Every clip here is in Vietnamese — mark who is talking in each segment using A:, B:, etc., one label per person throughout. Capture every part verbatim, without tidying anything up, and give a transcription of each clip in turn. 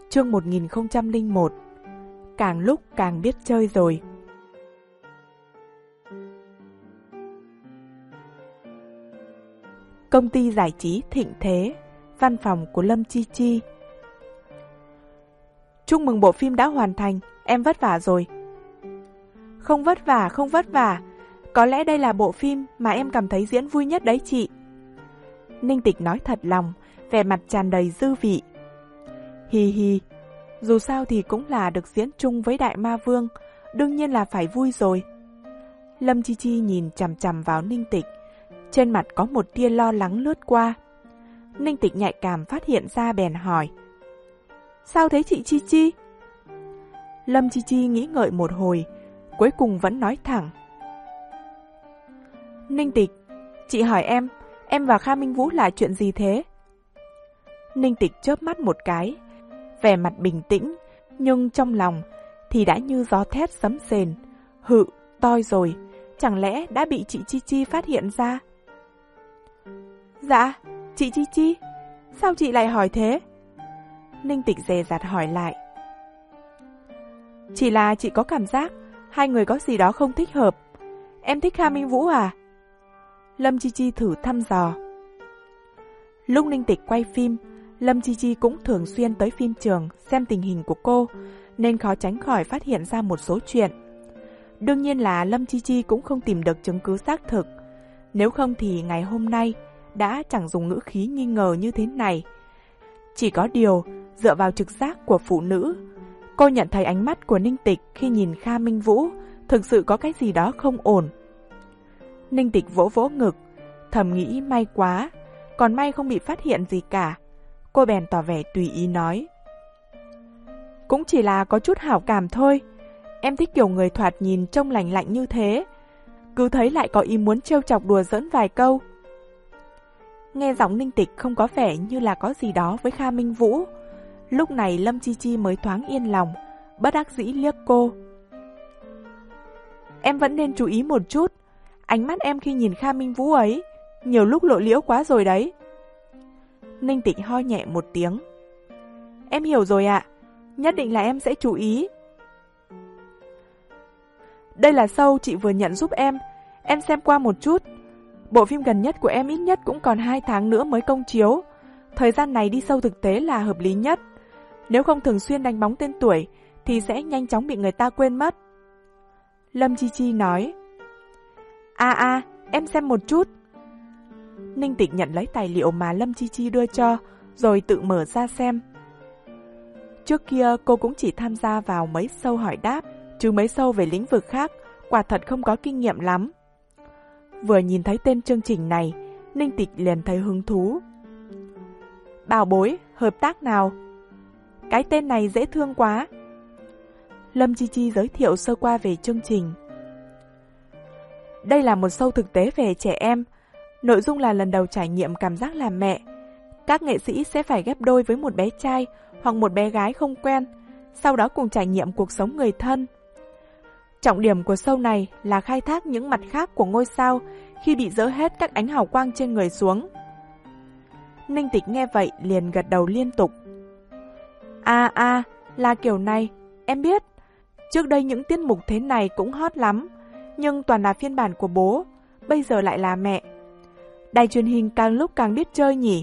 A: Chương một nghìn không trăm lẻ một. Càng lúc càng biết chơi rồi. Công ty giải trí thịnh thế, văn phòng của Lâm Chi Chi. Chúc mừng bộ phim đã hoàn thành, em vất vả rồi. Không vất vả, không vất vả. Có lẽ đây là bộ phim mà em cảm thấy diễn vui nhất đấy chị. Ninh Tịch nói thật lòng, vẻ mặt tràn đầy dư vị. Hi hi, dù sao thì cũng là được diễn chung với Đại Ma Vương, đương nhiên là phải vui rồi. Lâm Chi Chi nhìn chằm chằm vào Ninh Tịch, trên mặt có một tia lo lắng lướt qua. Ninh Tịch nhạy cảm phát hiện ra bèn hỏi: Sao thế chị Chi Chi? Lâm Chi Chi nghĩ ngợi một hồi, cuối cùng vẫn nói thẳng: Ninh Tịch, chị hỏi em, em và Kha Minh Vũ là chuyện gì thế? Ninh Tịch chớp mắt một cái, vẻ mặt bình tĩnh, nhưng trong lòng thì đã như gió thét sấm sền. Hự, toi rồi, chẳng lẽ đã bị chị Chi Chi phát hiện ra? Dạ, chị Chi Chi, sao chị lại hỏi thế? Ninh Tịch dè dặt hỏi lại. Chỉ là chị có cảm giác hai người có gì đó không thích hợp. Em thích Kha Minh Vũ à? Lâm Chi Chi thử thăm dò. Lúc Ninh Tịch quay phim, Lâm Chi Chi cũng thường xuyên tới phim trường xem tình hình của cô, nên khó tránh khỏi phát hiện ra một số chuyện. Đương nhiên là Lâm Chi Chi cũng không tìm được chứng cứ xác thực, nếu không thì ngày hôm nay đã chẳng dùng ngữ khí nghi ngờ như thế này. Chỉ có điều, dựa vào trực giác của phụ nữ, cô nhận thấy ánh mắt của Ninh Tịch khi nhìn Kha Minh Vũ thực sự có cái gì đó không ổn. Ninh Tịch vỗ vỗ ngực, thầm nghĩ may quá, còn may không bị phát hiện gì cả. Cô bèn tỏ vẻ tùy ý nói: Cũng chỉ là có chút hảo cảm thôi. Em thích kiểu người thoạt nhìn trông lành lạnh như thế, cứ thấy lại có ý muốn trêu chọc đùa giỡn vài câu. Nghe giọng Ninh Tịch không có vẻ như là có gì đó với Kha Minh Vũ. Lúc này Lâm Chi Chi mới thoáng yên lòng, bất đắc dĩ liếc cô. Em vẫn nên chú ý một chút, ánh mắt em khi nhìn Kha Minh Vũ ấy nhiều lúc lộ liễu quá rồi đấy. Ninh Tịch ho nhẹ một tiếng. Em hiểu rồi ạ, nhất định là em sẽ chú ý. Đây là show chị vừa nhận giúp em, em xem qua một chút. Bộ phim gần nhất của em ít nhất cũng còn hai tháng nữa mới công chiếu. Thời gian này đi show thực tế là hợp lý nhất. Nếu không thường xuyên đánh bóng tên tuổi thì sẽ nhanh chóng bị người ta quên mất. Lâm Chi Chi nói. À à, em xem một chút. Ninh Tịch nhận lấy tài liệu mà Lâm Chi Chi đưa cho, rồi tự mở ra xem. Trước kia cô cũng chỉ tham gia vào mấy show hỏi đáp, chứ mấy show về lĩnh vực khác, quả thật không có kinh nghiệm lắm. Vừa nhìn thấy tên chương trình này, Ninh Tịch liền thấy hứng thú. Bảo bối, hợp tác nào? Cái tên này dễ thương quá. Lâm Chi Chi giới thiệu sơ qua về chương trình. Đây là một show thực tế về trẻ em. Nội dung là lần đầu trải nghiệm cảm giác làm mẹ. Các nghệ sĩ sẽ phải ghép đôi với một bé trai hoặc một bé gái không quen, sau đó cùng trải nghiệm cuộc sống người thân. Trọng điểm của show này là khai thác những mặt khác của ngôi sao khi bị dỡ hết các ánh hào quang trên người xuống. Ninh Tịch nghe vậy liền gật đầu liên tục. À à, là kiểu này, em biết. Trước đây những tiết mục thế này cũng hot lắm, nhưng toàn là phiên bản của bố, bây giờ lại là mẹ. Đài truyền hình càng lúc càng biết chơi nhỉ.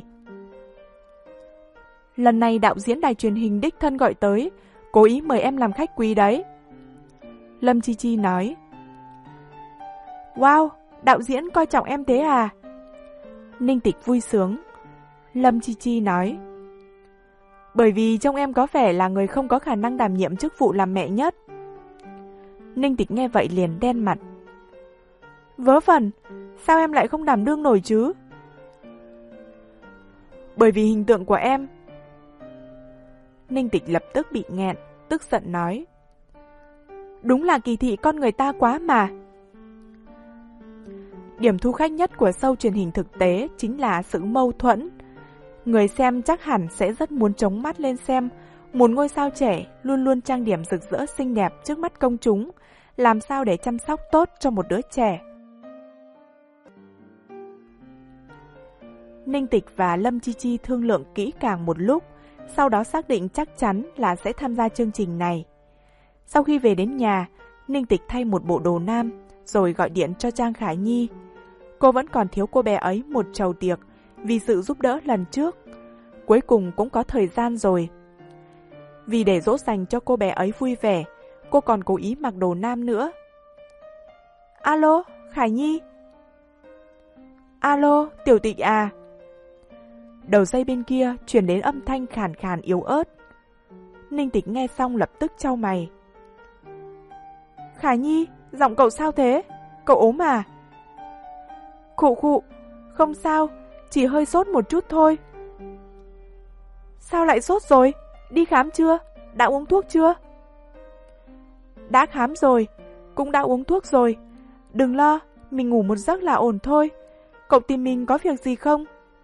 A: Lần này đạo diễn đài truyền hình đích thân gọi tới, cố ý mời em làm khách quý đấy. Lâm Chi Chi nói. Wow, đạo diễn coi trọng em thế à? Ninh Tịch vui sướng. Lâm Chi Chi nói. Bởi vì trông em có vẻ là người không có khả năng đảm nhiệm chức vụ làm mẹ nhất. Ninh Tịch nghe vậy liền đen mặt. Vớ vẩn, sao em lại không đảm đương nổi chứ? Bởi vì hình tượng của em. Ninh Tịch lập tức bị nghẹn, tức giận nói. Đúng là kỳ thị con người ta quá mà. Điểm thu khách nhất của show truyền hình thực tế chính là sự mâu thuẫn. Người xem chắc hẳn sẽ rất muốn chống mắt lên xem một ngôi sao trẻ luôn luôn trang điểm rực rỡ xinh đẹp trước mắt công chúng, làm sao để chăm sóc tốt cho một đứa trẻ. Ninh Tịch và Lâm Chi Chi thương lượng kỹ càng một lúc, sau đó xác định chắc chắn là sẽ tham gia chương trình này. Sau khi về đến nhà, Ninh Tịch thay một bộ đồ nam, rồi gọi điện cho Trang Khải Nhi. Cô vẫn còn thiếu cô bé ấy một chầu tiệc vì sự giúp đỡ lần trước. Cuối cùng cũng có thời gian rồi. Vì để dỗ dành cho cô bé ấy vui vẻ, cô còn cố ý mặc đồ nam nữa. Alo, Khải Nhi. Alo, Tiểu Tịch à. Đầu dây bên kia truyền đến âm thanh khàn khàn yếu ớt. Ninh Tịch nghe xong lập tức chau mày. Khải Nhi, giọng cậu sao thế? Cậu ốm à? Khụ khụ, không sao, chỉ hơi sốt một chút thôi. Sao lại sốt rồi? Đi khám chưa? Đã uống thuốc chưa? Đã khám rồi, cũng đã uống thuốc rồi. Đừng lo, mình ngủ một giấc là ổn thôi. Cậu tìm mình có việc gì không?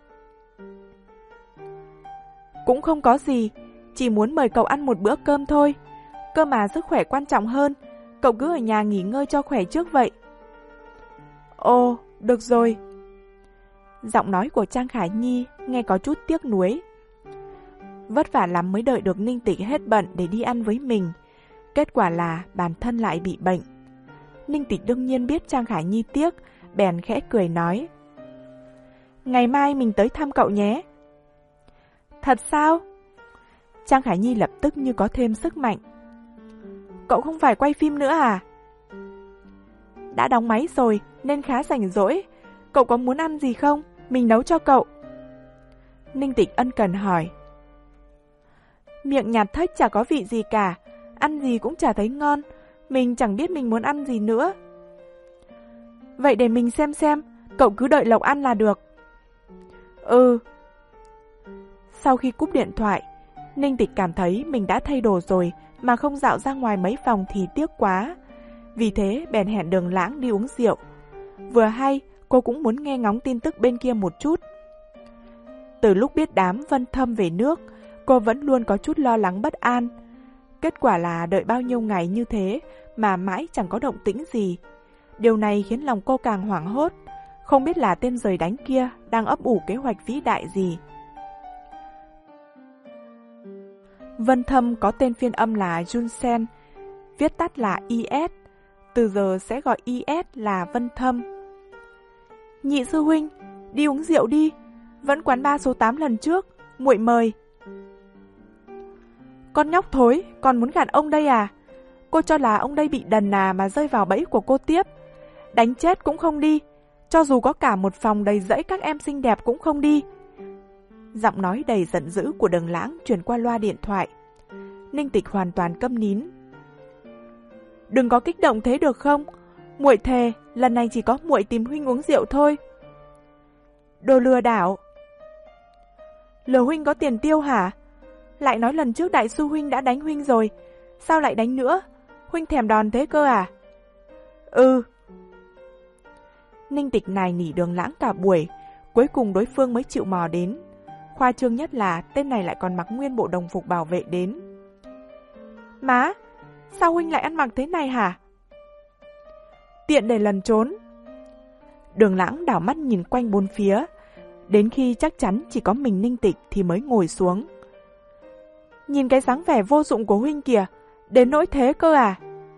A: Cũng không có gì, chỉ muốn mời cậu ăn một bữa cơm thôi. Cơ mà sức khỏe quan trọng hơn, cậu cứ ở nhà nghỉ ngơi cho khỏe trước vậy. Ồ, được rồi. Giọng nói của Trang Khải Nhi nghe có chút tiếc nuối. Vất vả lắm mới đợi được Ninh Tịch hết bận để đi ăn với mình. Kết quả là bản thân lại bị bệnh. Ninh Tịch đương nhiên biết Trang Khải Nhi tiếc, bèn khẽ cười nói. Ngày mai mình tới thăm cậu nhé. Thật sao? Trang Khải Nhi lập tức như có thêm sức mạnh. Cậu không phải quay phim nữa à? Đã đóng máy rồi nên khá rảnh rỗi. Cậu có muốn ăn gì không? Mình nấu cho cậu. Ninh Tịch ân cần hỏi. Miệng nhạt thếch chả có vị gì cả, ăn gì cũng chả thấy ngon. Mình chẳng biết mình muốn ăn gì nữa. Vậy để mình xem xem, cậu cứ đợi Lộc ăn là được. Ừ. Sau khi cúp điện thoại, Ninh Tịch cảm thấy mình đã thay đồ rồi mà không dạo ra ngoài mấy vòng thì tiếc quá. Vì thế bèn hẹn Đường Lãng đi uống rượu. Vừa hay, cô cũng muốn nghe ngóng tin tức bên kia một chút. Từ lúc biết đám Vân Thâm về nước, cô vẫn luôn có chút lo lắng bất an. Kết quả là đợi bao nhiêu ngày như thế mà mãi chẳng có động tĩnh gì. Điều này khiến lòng cô càng hoảng hốt, không biết là tên giời đánh kia đang ấp ủ kế hoạch vĩ đại gì. Vân Thâm có tên phiên âm là Jun Sen, viết tắt là i ét, từ giờ sẽ gọi i ét là Vân Thâm. Nhị sư huynh, đi uống rượu đi, vẫn quán ba số tám lần trước, muội mời. Con nhóc thối, còn muốn gạt ông đây à? Cô cho là ông đây bị đần à mà rơi vào bẫy của cô tiếp. Đánh chết cũng không đi, cho dù có cả một phòng đầy rẫy các em xinh đẹp cũng không đi. Giọng nói đầy giận dữ của Đường Lãng truyền qua loa điện thoại. Ninh Tịch hoàn toàn câm nín. Đừng có kích động thế được không? Muội thề, lần này chỉ có muội tìm huynh uống rượu thôi. Đồ lừa đảo. Lừa huynh có tiền tiêu hả? Lại nói lần trước đại sư huynh đã đánh huynh rồi, sao lại đánh nữa? Huynh thèm đòn thế cơ à? Ừ. Ninh Tịch nài nỉ Đường Lãng cả buổi, cuối cùng đối phương mới chịu mò đến. Khoa trương nhất là tên này lại còn mặc nguyên bộ đồng phục bảo vệ đến. Má, sao huynh lại ăn mặc thế này hả? Tiện để lần trốn. Đường Lãng đảo mắt nhìn quanh bốn phía, đến khi chắc chắn chỉ có mình Ninh Tịch thì mới ngồi xuống. Nhìn cái dáng vẻ vô dụng của huynh kìa, đến nỗi thế cơ à?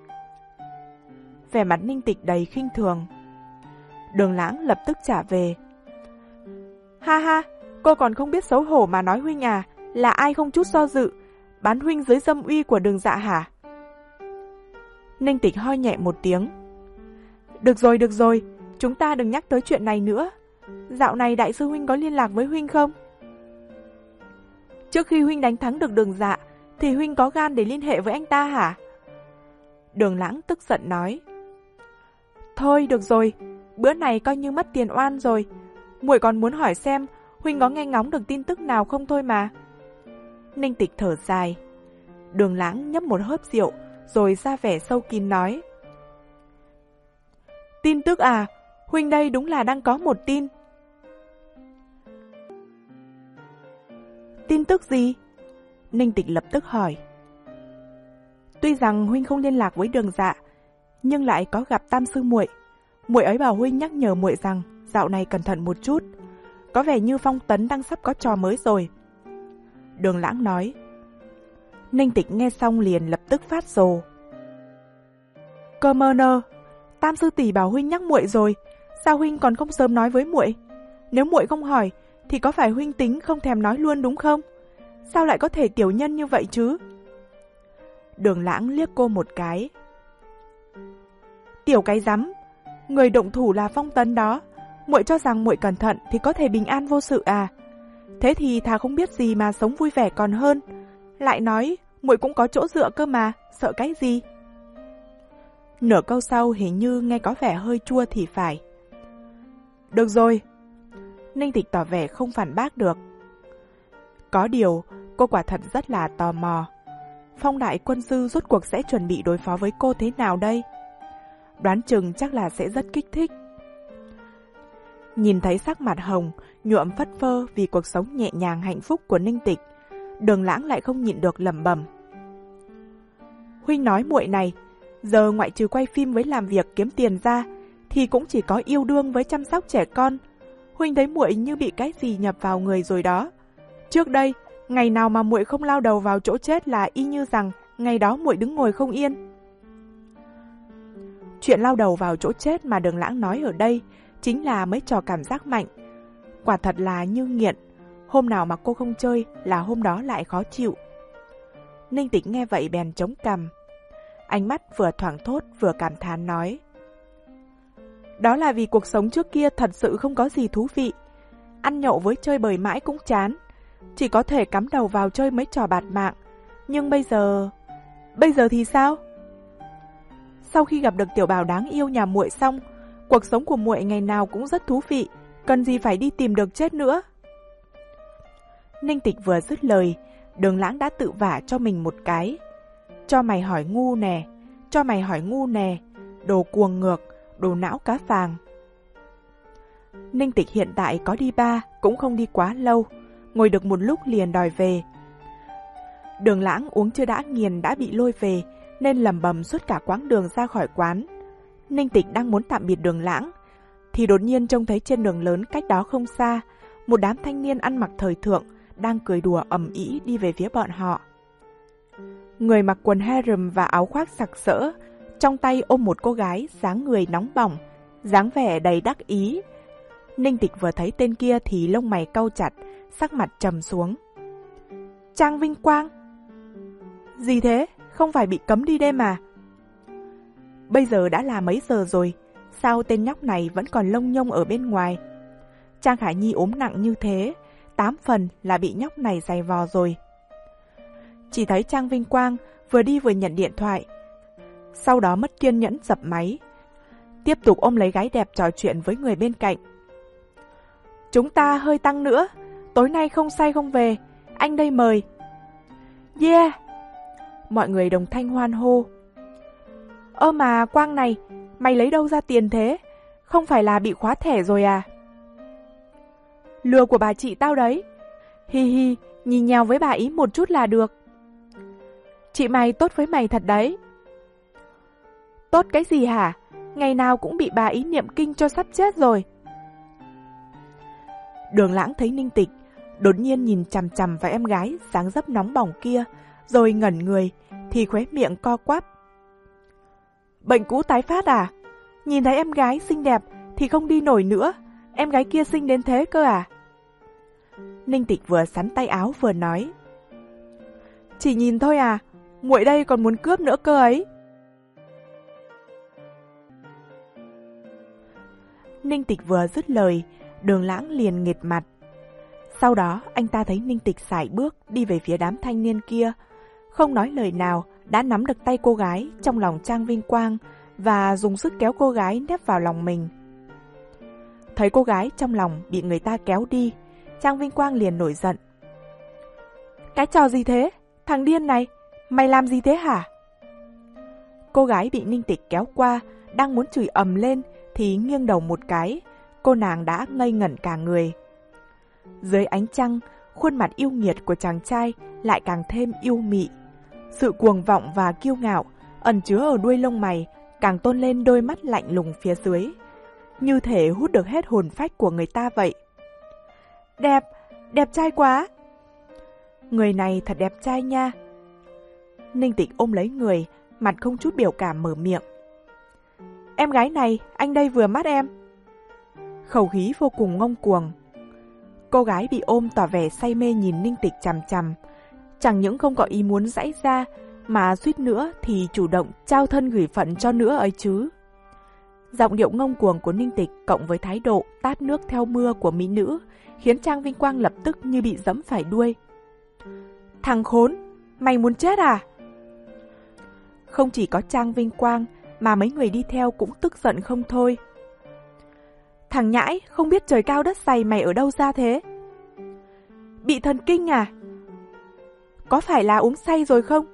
A: Vẻ mặt Ninh Tịch đầy khinh thường. Đường Lãng lập tức trả về. Ha ha, cô còn không biết xấu hổ mà nói huynh à, là ai không chút do dự, bán huynh dưới dâm uy của Đường Dạ hả? Ninh Tịch ho nhẹ một tiếng. Được rồi, được rồi, chúng ta đừng nhắc tới chuyện này nữa. Dạo này đại sư huynh có liên lạc với huynh không? Trước khi huynh đánh thắng được Đường Dạ, thì huynh có gan để liên hệ với anh ta hả? Đường Lãng tức giận nói. Thôi được rồi, bữa này coi như mất tiền oan rồi. Muội còn muốn hỏi xem huynh có nghe ngóng được tin tức nào không thôi mà. Ninh Tịch thở dài. Đường Lãng nhấp một hớp rượu, rồi ra vẻ sâu kín nói. Tin tức à, huynh đây đúng là đang có một tin. Tin tức gì? Ninh Tịch lập tức hỏi. Tuy rằng huynh không liên lạc với Đường Dạ, nhưng lại có gặp Tam sư muội. Muội ấy bảo huynh nhắc nhở muội rằng dạo này cẩn thận một chút. Có vẻ như Phong Tấn đang sắp có trò mới rồi. Đường Lãng nói. Ninh Tịch nghe xong liền lập tức phát rồ. Cơ mơ nơ, Tam sư tỷ bảo huynh nhắc muội rồi, sao huynh còn không sớm nói với muội? Nếu muội không hỏi thì có phải huynh tính không thèm nói luôn đúng không? Sao lại có thể tiểu nhân như vậy chứ? Đường Lãng liếc cô một cái. Tiểu cái rắm, người động thủ là Phong Tấn đó, muội cho rằng muội cẩn thận thì có thể bình an vô sự à? Thế thì thà không biết gì mà sống vui vẻ còn hơn. Lại nói muội cũng có chỗ dựa cơ mà, sợ cái gì? Nửa câu sau hình như nghe có vẻ hơi chua thì phải. Được rồi. Ninh Tịch tỏ vẻ không phản bác được. Có điều, cô quả thật rất là tò mò. Phong đại quân sư rốt cuộc sẽ chuẩn bị đối phó với cô thế nào đây? Đoán chừng chắc là sẽ rất kích thích. Nhìn thấy sắc mặt hồng, nhuộm phất phơ vì cuộc sống nhẹ nhàng hạnh phúc của Ninh Tịch, Đường Lãng lại không nhịn được lẩm bẩm. Huynh nói muội này, giờ ngoại trừ quay phim với làm việc kiếm tiền ra, thì cũng chỉ có yêu đương với chăm sóc trẻ con. Huynh thấy muội như bị cái gì nhập vào người rồi đó. Trước đây, ngày nào mà muội không lao đầu vào chỗ chết là y như rằng ngày đó muội đứng ngồi không yên. Chuyện lao đầu vào chỗ chết mà Đường Lãng nói ở đây chính là mấy trò cảm giác mạnh. Quả thật là như nghiện, hôm nào mà cô không chơi là hôm đó lại khó chịu. Ninh Tịch nghe vậy bèn chống cằm. Ánh mắt vừa thoảng thốt vừa cảm thán nói. Đó là vì cuộc sống trước kia thật sự không có gì thú vị. Ăn nhậu với chơi bời mãi cũng chán, chỉ có thể cắm đầu vào chơi mấy trò bạt mạng. Nhưng bây giờ... Bây giờ thì sao? Sau khi gặp được tiểu bảo đáng yêu nhà muội xong, cuộc sống của muội ngày nào cũng rất thú vị, cần gì phải đi tìm được chết nữa. Ninh Tịch vừa dứt lời, Đường Lãng đã tự vả cho mình một cái. Cho mày hỏi ngu nè, cho mày hỏi ngu nè, đồ cuồng ngược, đồ não cá vàng. Ninh Tịch hiện tại có đi ba cũng không đi quá lâu, ngồi được một lúc liền đòi về. Đường Lãng uống chưa đã nghiền đã bị lôi về, nên lầm bầm suốt cả quãng đường ra khỏi quán. Ninh Tịch đang muốn tạm biệt Đường Lãng, thì đột nhiên trông thấy trên đường lớn cách đó không xa, một đám thanh niên ăn mặc thời thượng đang cười đùa ầm ĩ đi về phía bọn họ. Người mặc quần harem và áo khoác sặc sỡ, trong tay ôm một cô gái dáng người nóng bỏng, dáng vẻ đầy đắc ý. Ninh Tịch vừa thấy tên kia thì lông mày cau chặt, sắc mặt trầm xuống. Trang Vinh Quang? Gì thế? Không phải bị cấm đi đêm à? Bây giờ đã là mấy giờ rồi, sao tên nhóc này vẫn còn lông nhông ở bên ngoài? Trang Khả Nhi ốm nặng như thế, tám phần là bị nhóc này giày vò rồi. Chỉ thấy Trang Vinh Quang vừa đi vừa nhận điện thoại, sau đó mất kiên nhẫn dập máy, tiếp tục ôm lấy gái đẹp trò chuyện với người bên cạnh. Chúng ta hơi tăng nữa, tối nay không say không về, anh đây mời. Yeah! Mọi người đồng thanh hoan hô. Ơ mà Quang này, mày lấy đâu ra tiền thế? Không phải là bị khóa thẻ rồi à? Lừa của bà chị tao đấy. Hi hi, nhìn nhào với bà ý một chút là được. Chị mày tốt với mày thật đấy. Tốt cái gì hả? Ngày nào cũng bị bà ý niệm kinh cho sắp chết rồi. Đường Lãng thấy Ninh Tịch đột nhiên nhìn chằm chằm vào em gái dáng dấp nóng bỏng kia, rồi ngẩn người, thì khóe miệng co quắp. Bệnh cũ tái phát à? Nhìn thấy em gái xinh đẹp thì không đi nổi nữa, em gái kia xinh đến thế cơ à? Ninh Tịch vừa sắn tay áo vừa nói. Chỉ nhìn thôi à, muội đây còn muốn cướp nữa cơ ấy. Ninh Tịch vừa dứt lời, Đường Lãng liền nghệt mặt. Sau đó anh ta thấy Ninh Tịch sải bước đi về phía đám thanh niên kia, không nói lời nào đã nắm được tay cô gái trong lòng Trang Vinh Quang và dùng sức kéo cô gái nép vào lòng mình. Thấy cô gái trong lòng bị người ta kéo đi, Trang Vinh Quang liền nổi giận. Cái trò gì thế? Thằng điên này, mày làm gì thế hả? Cô gái bị Ninh Tịch kéo qua, đang muốn chửi ầm lên thì nghiêng đầu một cái, cô nàng đã ngây ngẩn cả người. Dưới ánh trăng, khuôn mặt yêu nghiệt của chàng trai lại càng thêm yêu mị. Sự cuồng vọng và kiêu ngạo ẩn chứa ở đuôi lông mày càng tôn lên đôi mắt lạnh lùng phía dưới, như thể hút được hết hồn phách của người ta vậy. Đẹp, đẹp trai quá! người này thật đẹp trai nha. Ninh Tịch ôm lấy người, mặt không chút biểu cảm mở miệng. Em gái này, anh đây vừa mắt em. Khẩu khí vô cùng ngông cuồng. Cô gái bị ôm tỏ vẻ say mê nhìn Ninh Tịch chằm chằm. Chẳng những không có ý muốn giãy ra, mà suýt nữa thì chủ động trao thân gửi phận cho nữa ấy chứ. Giọng điệu ngông cuồng của Ninh Tịch cộng với thái độ tát nước theo mưa của mỹ nữ khiến Trang Vinh Quang lập tức như bị giẫm phải đuôi. Thằng khốn, mày muốn chết à? Không chỉ có Trang Vinh Quang mà mấy người đi theo cũng tức giận không thôi. Thằng nhãi, không biết trời cao đất dày mày ở đâu ra thế? Bị thần kinh à? Có phải là uống say rồi không?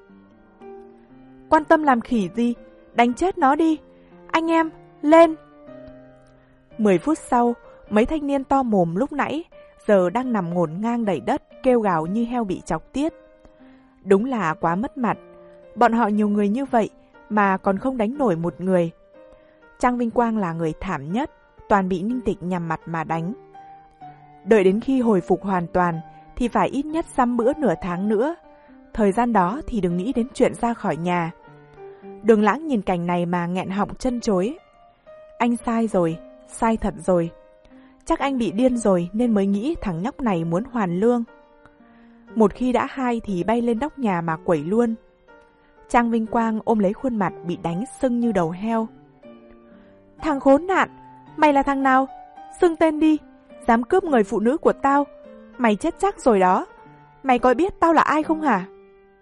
A: Quan tâm làm khỉ gì, đánh chết nó đi. Anh em, lên! Mười phút sau, mấy thanh niên to mồm lúc nãy giờ đang nằm ngổn ngang đầy đất kêu gào như heo bị chọc tiết. Đúng là quá mất mặt. Bọn họ nhiều người như vậy mà còn không đánh nổi một người. Trang Vinh Quang là người thảm nhất, toàn bị Ninh Tịch nhằm mặt mà đánh. Đợi đến khi hồi phục hoàn toàn thì phải ít nhất dăm bữa nửa tháng nữa. Thời gian đó thì đừng nghĩ đến chuyện ra khỏi nhà. Đường Lãng nhìn cảnh này mà nghẹn họng chân chối. Anh sai rồi, sai thật rồi. Chắc anh bị điên rồi nên mới nghĩ thằng nhóc này muốn hoàn lương. Một khi đã hai thì bay lên nóc nhà mà quẩy luôn. Trang Vinh Quang ôm lấy khuôn mặt bị đánh sưng như đầu heo. Thằng khốn nạn, mày là thằng nào? Xưng tên đi, dám cướp người phụ nữ của tao. Mày chết chắc rồi đó. Mày có biết tao là ai không hả?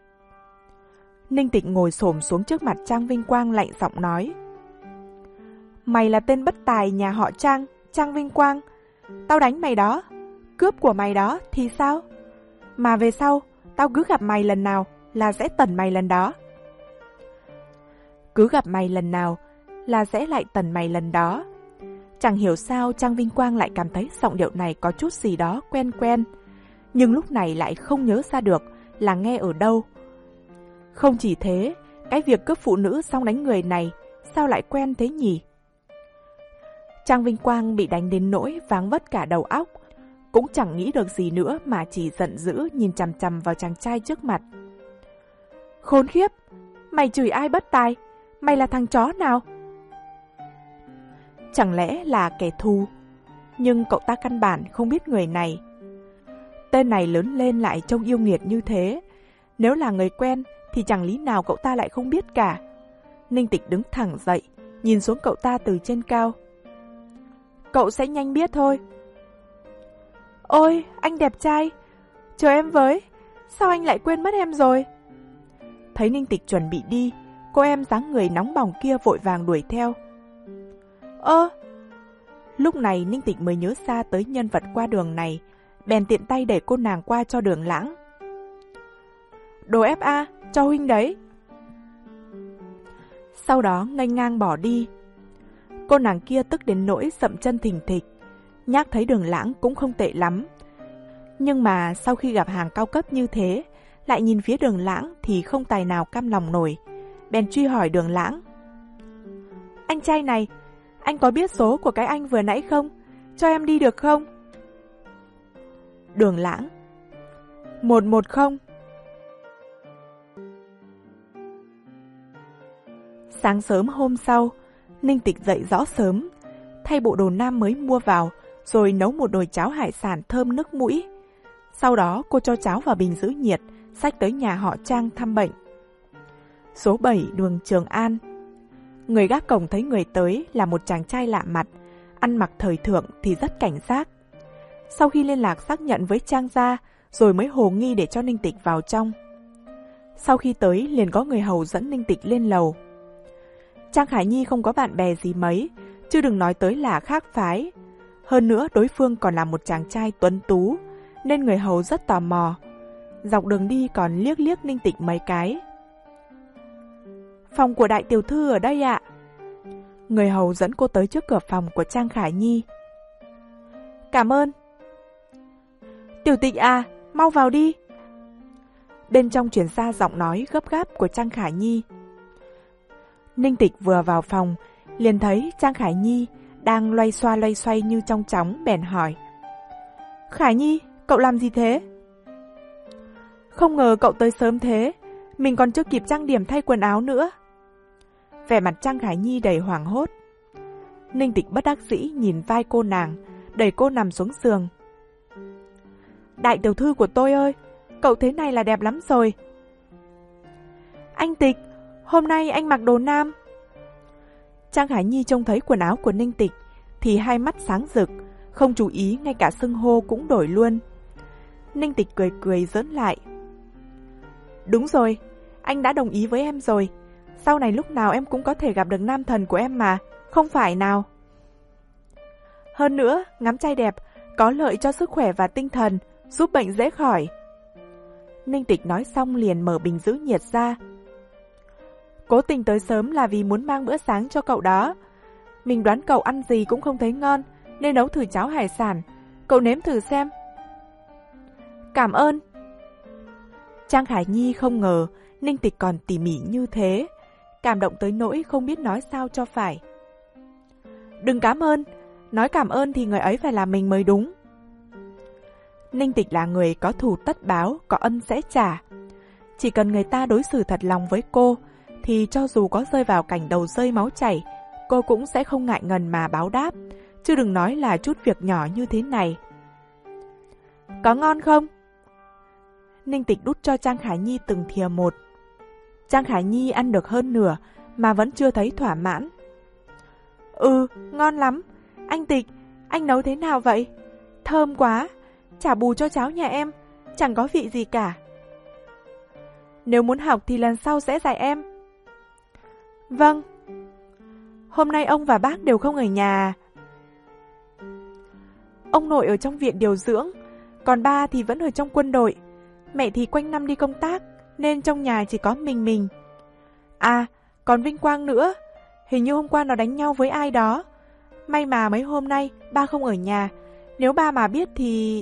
A: Ninh Tịch ngồi xổm xuống trước mặt Trang Vinh Quang lạnh giọng nói. Mày là tên bất tài nhà họ Trang, Trang Vinh Quang. Tao đánh mày đó, cướp của mày đó thì sao? Mà về sau, tao cứ gặp mày lần nào là sẽ tẩn mày lần đó. Cứ gặp mày lần nào là sẽ lại tẩn mày lần đó. Chẳng hiểu sao Trang Vinh Quang lại cảm thấy giọng điệu này có chút gì đó quen quen. Nhưng lúc này lại không nhớ ra được là nghe ở đâu. Không chỉ thế, cái việc cướp phụ nữ xong đánh người này sao lại quen thế nhỉ? Trang Vinh Quang bị đánh đến nỗi váng vất cả đầu óc, cũng chẳng nghĩ được gì nữa mà chỉ giận dữ nhìn chằm chằm vào chàng trai trước mặt. Khốn khiếp, mày chửi ai bất tài? Mày là thằng chó nào? Chẳng lẽ là kẻ thù? Nhưng cậu ta căn bản không biết người này. Tên này lớn lên lại trông yêu nghiệt như thế. Nếu là người quen thì chẳng lý nào cậu ta lại không biết cả. Ninh Tịch đứng thẳng dậy, nhìn xuống cậu ta từ trên cao. Cậu sẽ nhanh biết thôi. Ôi, anh đẹp trai, chờ em với, sao anh lại quên mất em rồi? Thấy Ninh Tịch chuẩn bị đi, cô em dáng người nóng bỏng kia vội vàng đuổi theo. Ơ! Lúc này Ninh Tịch mới nhớ ra tới nhân vật qua đường này, bèn tiện tay đẩy cô nàng qua cho Đường Lãng. Đồ ép a, cho huynh đấy. Sau đó nghênh ngang bỏ đi. Cô nàng kia tức đến nỗi dậm chân thình thịch. Nhác thấy Đường Lãng cũng không tệ lắm. Nhưng mà sau khi gặp hàng cao cấp như thế, lại nhìn phía Đường Lãng thì không tài nào cam lòng nổi. Bèn truy hỏi Đường Lãng. Anh trai này, anh có biết số của cái anh vừa nãy không? Cho em đi được không? Đường Lãng. Một một không. Sáng sớm hôm sau, Ninh Tịch dậy rõ sớm, thay bộ đồ nam mới mua vào, rồi nấu một nồi cháo hải sản thơm nước mũi. Sau đó cô cho cháo vào bình giữ nhiệt, xách tới nhà họ Trang thăm bệnh. Số bảy đường Trường An. Người gác cổng thấy người tới là một chàng trai lạ mặt, ăn mặc thời thượng thì rất cảnh giác. Sau khi liên lạc xác nhận với Trang gia, rồi mới hồ nghi để cho Ninh Tịch vào trong. Sau khi tới liền có người hầu dẫn Ninh Tịch lên lầu. Trang Khải Nhi không có bạn bè gì mấy, chứ đừng nói tới là khác phái. Hơn nữa đối phương còn là một chàng trai tuấn tú, nên người hầu rất tò mò. Dọc đường đi còn liếc liếc Ninh Tịch mấy cái. Phòng của đại tiểu thư ở đây ạ. Người hầu dẫn cô tới trước cửa phòng của Trang Khải Nhi. Cảm ơn. Tiểu Tịch à, mau vào đi. Bên trong truyền ra giọng nói gấp gáp của Trang Khải Nhi. Ninh Tịch vừa vào phòng, liền thấy Trang Khải Nhi đang loay xoa loay xoay như trong chóng, bèn hỏi. Khải Nhi, cậu làm gì thế? Không ngờ cậu tới sớm thế, mình còn chưa kịp trang điểm thay quần áo nữa. Vẻ mặt Trang Khải Nhi đầy hoảng hốt. Ninh Tịch bất đắc dĩ nhìn vai cô nàng, đẩy cô nằm xuống giường. Đại tiểu thư của tôi ơi, cậu thế này là đẹp lắm rồi. Anh Tịch, hôm nay anh mặc đồ nam. Trang Khải Nhi trông thấy quần áo của Ninh Tịch thì hai mắt sáng rực, không chú ý ngay cả xưng hô cũng đổi luôn. Ninh Tịch cười cười giỡn lại. Đúng rồi, anh đã đồng ý với em rồi. Sau này lúc nào em cũng có thể gặp được nam thần của em mà, không phải nào? Hơn nữa, ngắm trai đẹp có lợi cho sức khỏe và tinh thần, giúp bệnh dễ khỏi. Ninh Tịch nói xong liền mở bình giữ nhiệt ra. Cố tình tới sớm là vì muốn mang bữa sáng cho cậu đó. Mình đoán cậu ăn gì cũng không thấy ngon, nên nấu thử cháo hải sản. Cậu nếm thử xem. Cảm ơn. Trang Khải Nhi không ngờ Ninh Tịch còn tỉ mỉ như thế, cảm động tới nỗi không biết nói sao cho phải. Đừng cảm ơn, nói cảm ơn thì người ấy phải là mình mới đúng. Ninh Tịch là người có thù tất báo, có ân sẽ trả. Chỉ cần người ta đối xử thật lòng với cô, thì cho dù có rơi vào cảnh đầu rơi máu chảy, cô cũng sẽ không ngại ngần mà báo đáp, chứ đừng nói là chút việc nhỏ như thế này. Có ngon không? Ninh Tịch đút cho Trang Khải Nhi từng thìa một. Trang Khải Nhi ăn được hơn nửa mà vẫn chưa thấy thỏa mãn. Ừ, ngon lắm. Anh Tịch, anh nấu thế nào vậy? Thơm quá, trả bù cho cháo nhà em, chẳng có vị gì cả. Nếu muốn học thì lần sau sẽ dạy em. Vâng. Hôm nay ông và bác đều không ở nhà. Ông nội ở trong viện điều dưỡng, còn ba thì vẫn ở trong quân đội. Mẹ thì quanh năm đi công tác, nên trong nhà chỉ có mình mình. À, còn Vinh Quang nữa. Hình như hôm qua nó đánh nhau với ai đó. May mà mấy hôm nay ba không ở nhà. Nếu ba mà biết thì...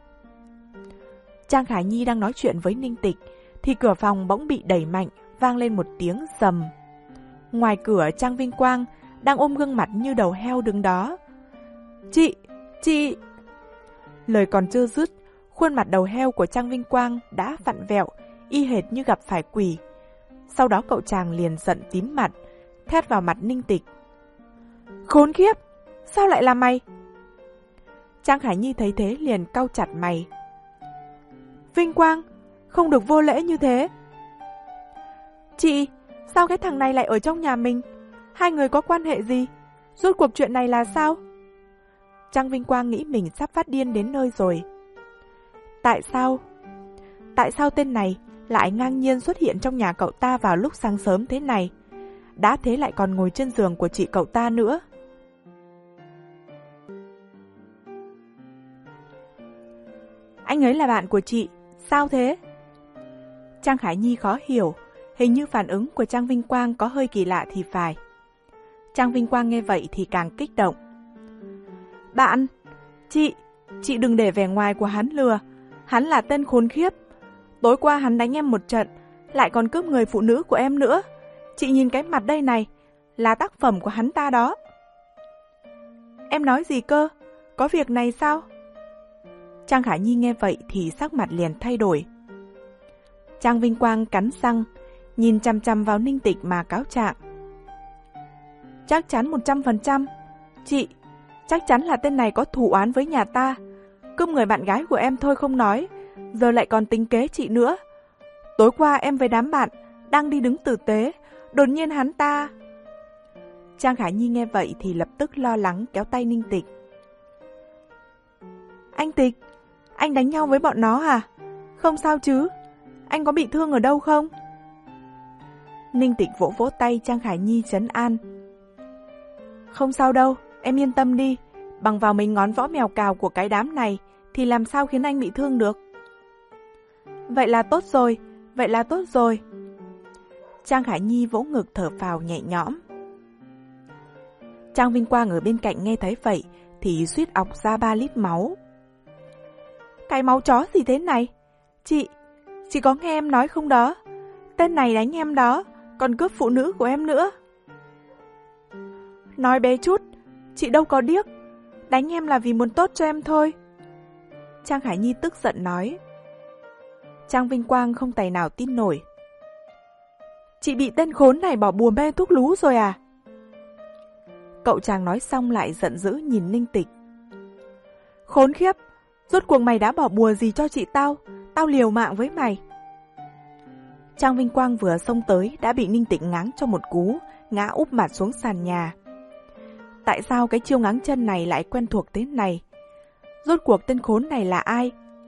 A: Trang Khải Nhi đang nói chuyện với Ninh Tịch thì cửa phòng bỗng bị đẩy mạnh, vang lên một tiếng rầm. Ngoài cửa Trang Vinh Quang đang ôm gương mặt như đầu heo đứng đó. Chị, chị... Lời còn chưa dứt, khuôn mặt đầu heo của Trang Vinh Quang đã vặn vẹo, y hệt như gặp phải quỷ. Sau đó cậu chàng liền giận tím mặt, thét vào mặt Ninh Tịch. Khốn khiếp, sao lại là mày? Trang Khải Nhi thấy thế liền cau chặt mày. Vinh Quang, không được vô lễ như thế. Chị, sao cái thằng này lại ở trong nhà mình? Hai người có quan hệ gì? Rốt cuộc chuyện này là sao? Trang Vinh Quang nghĩ mình sắp phát điên đến nơi rồi. Tại sao? Tại sao tên này lại ngang nhiên xuất hiện trong nhà cậu ta vào lúc sáng sớm thế này? Đã thế lại còn ngồi trên giường của chị cậu ta nữa. Anh ấy là bạn của chị, sao thế? Trang Khải Nhi khó hiểu, hình như phản ứng của Trang Vinh Quang có hơi kỳ lạ thì phải. Trang Vinh Quang nghe vậy thì càng kích động. Bạn, chị, chị đừng để vẻ ngoài của hắn lừa, hắn là tên khốn khiếp. Tối qua hắn đánh em một trận, lại còn cướp người phụ nữ của em nữa. Chị nhìn cái mặt đây này, là tác phẩm của hắn ta đó. Em nói gì cơ? Có việc này sao? Trang Khải Nhi nghe vậy thì sắc mặt liền thay đổi. Trang Vinh Quang cắn răng, nhìn chằm chằm vào Ninh Tịch mà cáo trạng. Chắc chắn một trăm phần trăm. Chị, chắc chắn là tên này có thù oán với nhà ta. Cướp người bạn gái của em thôi không nói, giờ lại còn tính kế chị nữa. Tối qua em với đám bạn đang đi đứng tử tế, đột nhiên hắn ta... Trang Khải Nhi nghe vậy thì lập tức lo lắng kéo tay Ninh Tịch. Anh Tịch, anh đánh nhau với bọn nó à? Không sao chứ? Anh có bị thương ở đâu không? Ninh Tịch vỗ vỗ tay Trang Khải Nhi trấn an. Không sao đâu, em yên tâm đi. Bằng vào mấy ngón võ mèo cào của cái đám này thì làm sao khiến anh bị thương được? Vậy là tốt rồi, vậy là tốt rồi. Trang Khải Nhi vỗ ngực thở phào nhẹ nhõm. Trang Vinh Quang ở bên cạnh nghe thấy vậy thì suýt ọc ra ba lít máu. Cái máu chó gì thế này? Chị, chị có nghe em nói không đó? Tên này đánh em đó, còn cướp phụ nữ của em nữa. Nói bé chút, chị đâu có điếc. Đánh em là vì muốn tốt cho em thôi. Trang Khải Nhi tức giận nói. Trang Vinh Quang không tài nào tin nổi. Chị bị tên khốn này bỏ bùa mê thuốc lú rồi à? Cậu chàng nói xong lại giận dữ nhìn Ninh Tịch. Khốn khiếp, rốt cuộc mày đã bỏ bùa gì cho chị tao? Tao liều mạng với mày. Trang Vinh Quang vừa xông tới đã bị Ninh Tịch ngáng cho một cú, ngã úp mặt xuống sàn nhà. Tại sao cái chiêu ngáng chân này lại quen thuộc thế này? Rốt cuộc tên khốn này là ai?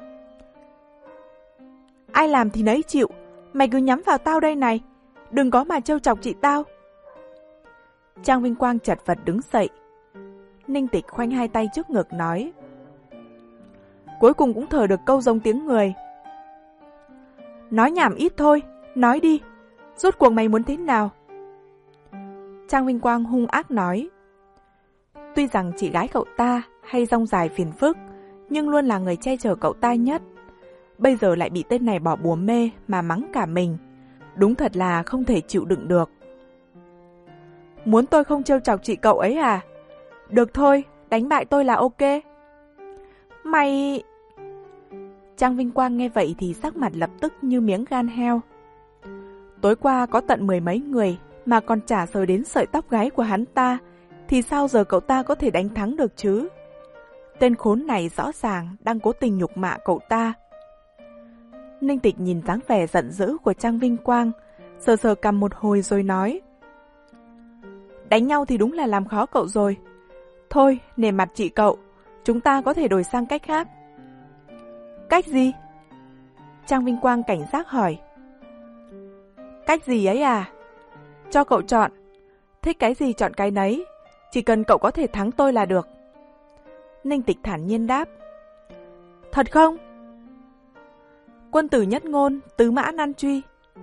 A: Ai làm thì nấy chịu, mày cứ nhắm vào tao đây này, đừng có mà trêu chọc chị tao. Trang Vinh Quang chật vật đứng dậy. Ninh Tịch khoanh hai tay trước ngực nói. Cuối cùng cũng thở được câu giống tiếng người. Nói nhảm ít thôi, nói đi, rốt cuộc mày muốn thế nào? Trang Vinh Quang hung ác nói. Tuy rằng chị gái cậu ta hay rong dài phiền phức, nhưng luôn là người che chở cậu ta nhất. Bây giờ lại bị tên này bỏ bùa mê mà mắng cả mình. Đúng thật là không thể chịu đựng được. Muốn tôi không trêu chọc chị cậu ấy à? Được thôi, đánh bại tôi là ok. Mày... Trang Vinh Quang nghe vậy thì sắc mặt lập tức như miếng gan heo. Tối qua có tận mười mấy người mà còn chả sờ đến sợi tóc gáy của hắn ta, thì sao giờ cậu ta có thể đánh thắng được chứ? Tên khốn này rõ ràng đang cố tình nhục mạ cậu ta. Ninh Tịch nhìn dáng vẻ giận dữ của Trang Vinh Quang, sờ sờ cằm một hồi rồi nói. Đánh nhau thì đúng là làm khó cậu rồi. Thôi, nể mặt chị cậu, chúng ta có thể đổi sang cách khác. Cách gì? Trang Vinh Quang cảnh giác hỏi. Cách gì ấy à? Cho cậu chọn. Thích cái gì chọn cái nấy. Chỉ cần cậu có thể thắng tôi là được. Ninh Tịch thản nhiên đáp. Thật không? Quân tử nhất ngôn, tứ mã nan truy.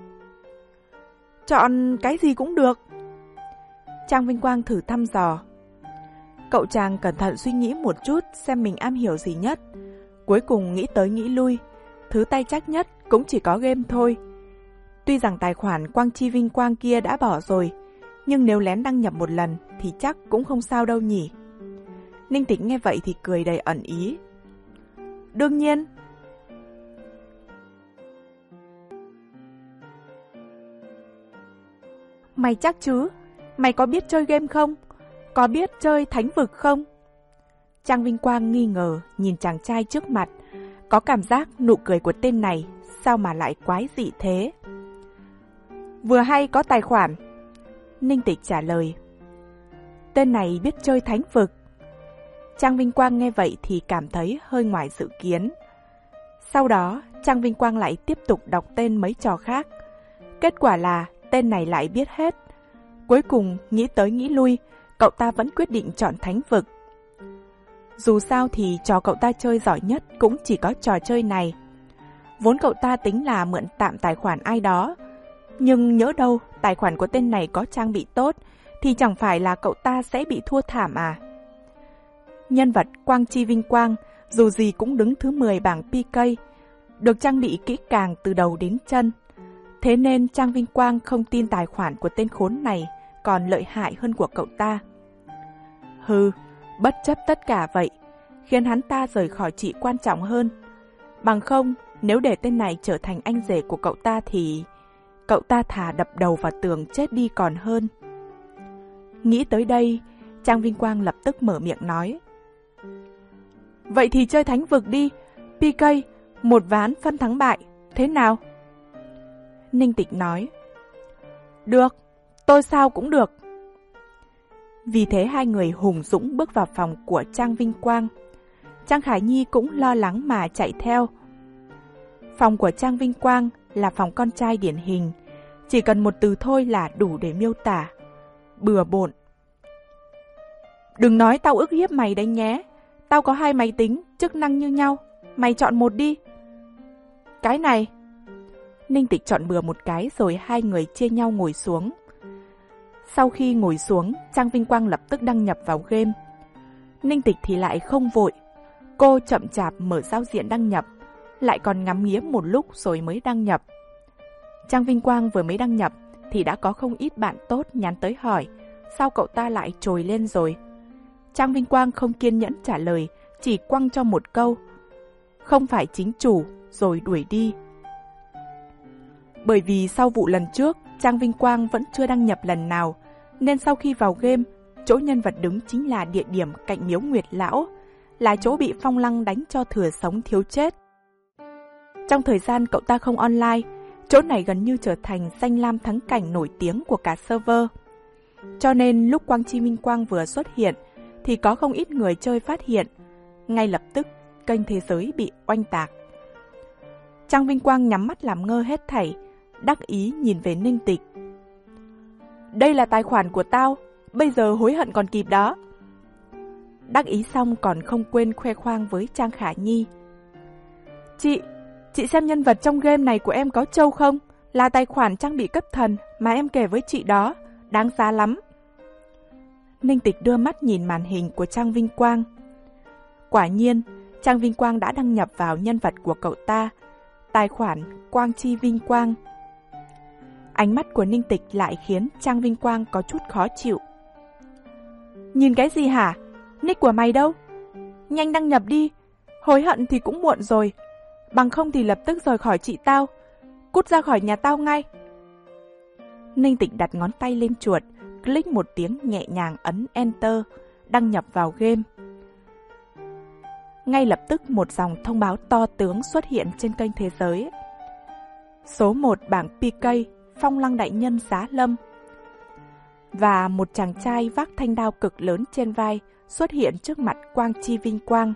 A: Chọn cái gì cũng được. Trang Vinh Quang thử thăm dò. Cậu chàng cẩn thận suy nghĩ một chút xem mình am hiểu gì nhất. Cuối cùng nghĩ tới nghĩ lui, thứ tay chắc nhất cũng chỉ có game thôi. Tuy rằng tài khoản Quang Chi Vinh Quang kia đã bỏ rồi, nhưng nếu lén đăng nhập một lần thì chắc cũng không sao đâu nhỉ. Ninh Tịch nghe vậy thì cười đầy ẩn ý. Đương nhiên. Mày chắc chứ? Mày có biết chơi game không? Có biết chơi thánh vực không? Trang Vinh Quang nghi ngờ nhìn chàng trai trước mặt, có cảm giác nụ cười của tên này sao mà lại quái dị thế. Vừa hay có tài khoản. Ninh Tịch trả lời. Tên này biết chơi thánh vực. Trang Vinh Quang nghe vậy thì cảm thấy hơi ngoài dự kiến. Sau đó, Trang Vinh Quang lại tiếp tục đọc tên mấy trò khác. Kết quả là tên này lại biết hết. Cuối cùng, nghĩ tới nghĩ lui, cậu ta vẫn quyết định chọn thánh vực. Dù sao thì trò cậu ta chơi giỏi nhất cũng chỉ có trò chơi này. Vốn cậu ta tính là mượn tạm tài khoản ai đó. Nhưng nhỡ đâu tài khoản của tên này có trang bị tốt thì chẳng phải là cậu ta sẽ bị thua thảm à. Nhân vật Quang Chi Vinh Quang dù gì cũng đứng thứ mười bảng pê ca, được trang bị kỹ càng từ đầu đến chân. Thế nên Trang Vinh Quang không tin tài khoản của tên khốn này còn lợi hại hơn của cậu ta. Hừ, bất chấp tất cả vậy, khiến hắn ta rời khỏi chị quan trọng hơn. Bằng không, nếu để tên này trở thành anh rể của cậu ta thì cậu ta thà đập đầu vào tường chết đi còn hơn. Nghĩ tới đây, Trang Vinh Quang lập tức mở miệng nói. Vậy thì chơi thánh vực đi, pê ca, một ván phân thắng bại, thế nào? Ninh Tịch nói. Được, tôi sao cũng được. Vì thế hai người hùng dũng bước vào phòng của Trang Vinh Quang. Trang Khải Nhi cũng lo lắng mà chạy theo. Phòng của Trang Vinh Quang là phòng con trai điển hình. Chỉ cần một từ thôi là đủ để miêu tả. Bừa bộn. Đừng nói tao ức hiếp mày đấy nhé. Tao có hai máy tính, chức năng như nhau. Mày chọn một đi. Cái này. Ninh Tịch chọn bừa một cái rồi hai người chia nhau ngồi xuống. Sau khi ngồi xuống, Trang Vinh Quang lập tức đăng nhập vào game. Ninh Tịch thì lại không vội. Cô chậm chạp mở giao diện đăng nhập, lại còn ngắm nghía một lúc rồi mới đăng nhập. Trang Vinh Quang vừa mới đăng nhập thì đã có không ít bạn tốt nhắn tới hỏi sao cậu ta lại trồi lên rồi. Trang Vinh Quang không kiên nhẫn trả lời, chỉ quăng cho một câu. Không phải chính chủ, rồi đuổi đi. Bởi vì sau vụ lần trước, Trang Vinh Quang vẫn chưa đăng nhập lần nào, nên sau khi vào game, chỗ nhân vật đứng chính là địa điểm cạnh miếu Nguyệt Lão, là chỗ bị Phong Lăng đánh cho thừa sống thiếu chết. Trong thời gian cậu ta không online, chỗ này gần như trở thành danh lam thắng cảnh nổi tiếng của cả server. Cho nên lúc Quang Chi Vinh Quang vừa xuất hiện, thì có không ít người chơi phát hiện. Ngay lập tức, kênh thế giới bị oanh tạc. Trang Vinh Quang nhắm mắt làm ngơ hết thảy, đắc ý nhìn về Ninh Tịch. Đây là tài khoản của tao, bây giờ hối hận còn kịp đó. Đắc ý xong còn không quên khoe khoang với Trang Khả Nhi. Chị, chị xem nhân vật trong game này của em có trâu không? Là tài khoản trang bị cấp thần mà em kể với chị đó, đáng giá lắm. Ninh Tịch đưa mắt nhìn màn hình của Trang Vinh Quang. Quả nhiên, Trang Vinh Quang đã đăng nhập vào nhân vật của cậu ta, tài khoản Quang Chi Vinh Quang. Ánh mắt của Ninh Tịch lại khiến Trang Vinh Quang có chút khó chịu. Nhìn cái gì hả? Nick của mày đâu? Nhanh đăng nhập đi, hối hận thì cũng muộn rồi. Bằng không thì lập tức rời khỏi chị tao, cút ra khỏi nhà tao ngay. Ninh Tịch đặt ngón tay lên chuột, click một tiếng nhẹ nhàng ấn Enter, đăng nhập vào game. Ngay lập tức một dòng thông báo to tướng xuất hiện trên kênh thế giới. Số một bảng pê ca, Phong Lăng đại nhân giá lâm. Và một chàng trai vác thanh đao cực lớn trên vai xuất hiện trước mặt Quang Chi Vinh Quang.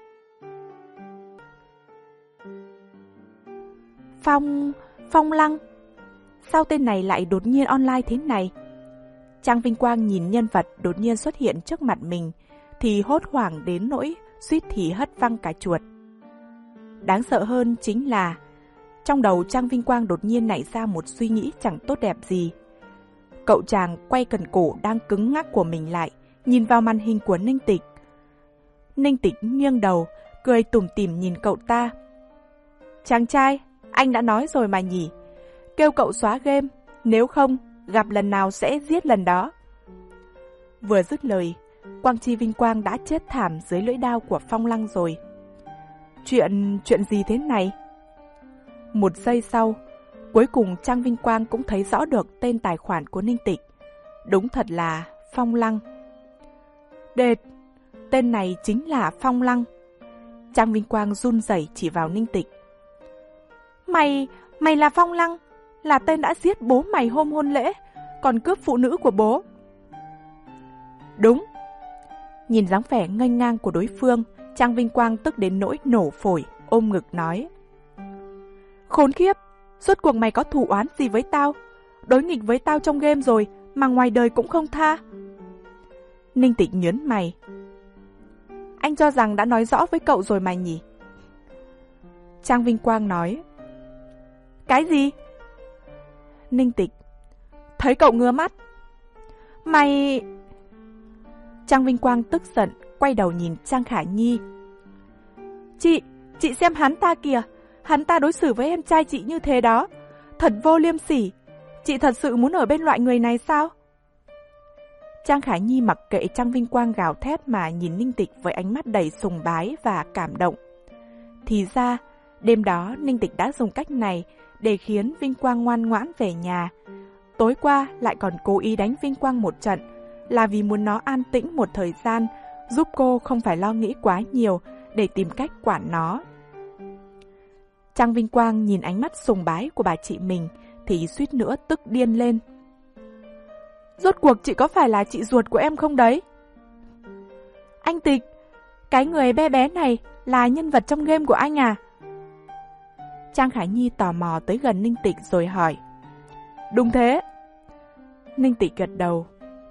A: Phong... Phong Lăng? Sao tên này lại đột nhiên online thế này? Trang Vinh Quang nhìn nhân vật đột nhiên xuất hiện trước mặt mình thì hốt hoảng đến nỗi suýt thì hất văng cả chuột. Đáng sợ hơn chính là trong đầu Trang Vinh Quang đột nhiên nảy ra một suy nghĩ chẳng tốt đẹp gì. Cậu chàng quay cần cổ đang cứng ngắc của mình lại, nhìn vào màn hình của Ninh Tịch. Ninh Tịch nghiêng đầu, cười tủm tỉm nhìn cậu ta. Chàng trai, anh đã nói rồi mà nhỉ, kêu cậu xóa game, nếu không, gặp lần nào sẽ giết lần đó. Vừa dứt lời, Quang Chi Vinh Quang đã chết thảm dưới lưỡi đao của Phong Lăng rồi. Chuyện... chuyện gì thế này? Một giây sau, cuối cùng Trang Vinh Quang cũng thấy rõ được tên tài khoản của Ninh Tịch. Đúng thật là Phong Lăng. Đệt, tên này chính là Phong Lăng. Trang Vinh Quang run rẩy chỉ vào Ninh Tịch. Mày, mày là Phong Lăng, là tên đã giết bố mày hôm hôn lễ, còn cướp phụ nữ của bố. Đúng. Nhìn dáng vẻ nghênh ngang của đối phương, Trang Vinh Quang tức đến nỗi nổ phổi, ôm ngực nói. Khốn khiếp, rốt cuộc mày có thù oán gì với tao? Đối nghịch với tao trong game rồi, mà ngoài đời cũng không tha. Ninh Tịch nhớn mày. Anh cho rằng đã nói rõ với cậu rồi mà nhỉ? Trang Vinh Quang nói. Cái gì? Ninh Tịch. Thấy cậu ngứa mắt. Mày... Trang Vinh Quang tức giận, quay đầu nhìn Trang Khả Nhi. Chị, chị xem hắn ta kìa, hắn ta đối xử với em trai chị như thế đó. Thật vô liêm sỉ, chị thật sự muốn ở bên loại người này sao? Trang Khả Nhi mặc kệ Trang Vinh Quang gào thét mà nhìn Ninh Tịch với ánh mắt đầy sùng bái và cảm động. Thì ra, đêm đó Ninh Tịch đã dùng cách này để khiến Vinh Quang ngoan ngoãn về nhà. Tối qua lại còn cố ý đánh Vinh Quang một trận, là vì muốn nó an tĩnh một thời gian, giúp cô không phải lo nghĩ quá nhiều để tìm cách quản nó. Trang Vinh Quang nhìn ánh mắt sùng bái của bà chị mình thì suýt nữa tức điên lên. Rốt cuộc chị có phải là chị ruột của em không đấy? Anh Tịch, cái người bé bé này là nhân vật trong game của anh à? Trang Khả Nhi tò mò tới gần Ninh Tịch rồi hỏi. Đúng thế. Ninh Tịch gật đầu.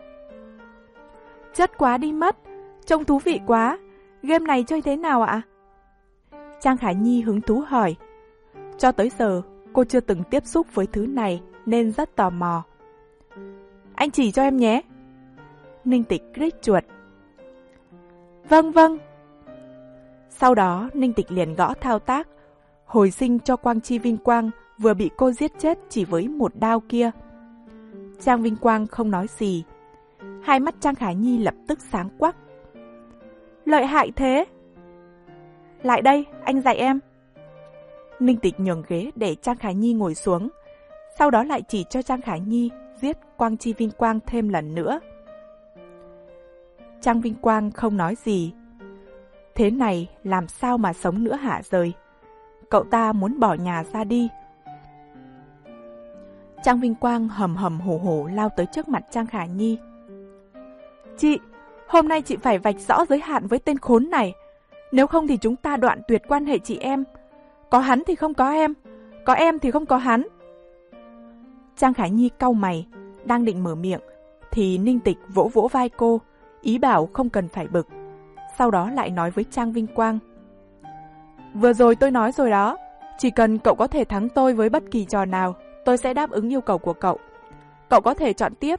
A: Chất quá đi mất, trông thú vị quá. Game này chơi thế nào ạ? Trang Khả Nhi hứng thú hỏi. Cho tới giờ, cô chưa từng tiếp xúc với thứ này nên rất tò mò. Anh chỉ cho em nhé. Ninh Tịch click chuột. Vâng vâng. Sau đó Ninh Tịch liền gõ thao tác, hồi sinh cho Quang Chi Vinh Quang vừa bị cô giết chết chỉ với một đao kia. Trang Vinh Quang không nói gì. Hai mắt Trang Khả Nhi lập tức sáng quắc. Lợi hại thế. Lại đây, anh dạy em. Ninh Tịch nhường ghế để Trang Khả Nhi ngồi xuống. sau đó lại chỉ cho Trang Khải Nhi giết Quang Chi Vinh Quang thêm lần nữa. Trang Vinh Quang không nói gì. Thế này làm sao mà sống nữa hả rời? Cậu ta muốn bỏ nhà ra đi. Trang Vinh Quang hầm hầm hổ hổ lao tới trước mặt Trang Khải Nhi. Chị, hôm nay chị phải vạch rõ giới hạn với tên khốn này. Nếu không thì chúng ta đoạn tuyệt quan hệ chị em. Có hắn thì không có em, có em thì không có hắn. Trang Khải Nhi cau mày, đang định mở miệng, thì Ninh Tịch vỗ vỗ vai cô, ý bảo không cần phải bực. Sau đó lại nói với Trang Vinh Quang. Vừa rồi tôi nói rồi đó, chỉ cần cậu có thể thắng tôi với bất kỳ trò nào, tôi sẽ đáp ứng yêu cầu của cậu. Cậu có thể chọn tiếp.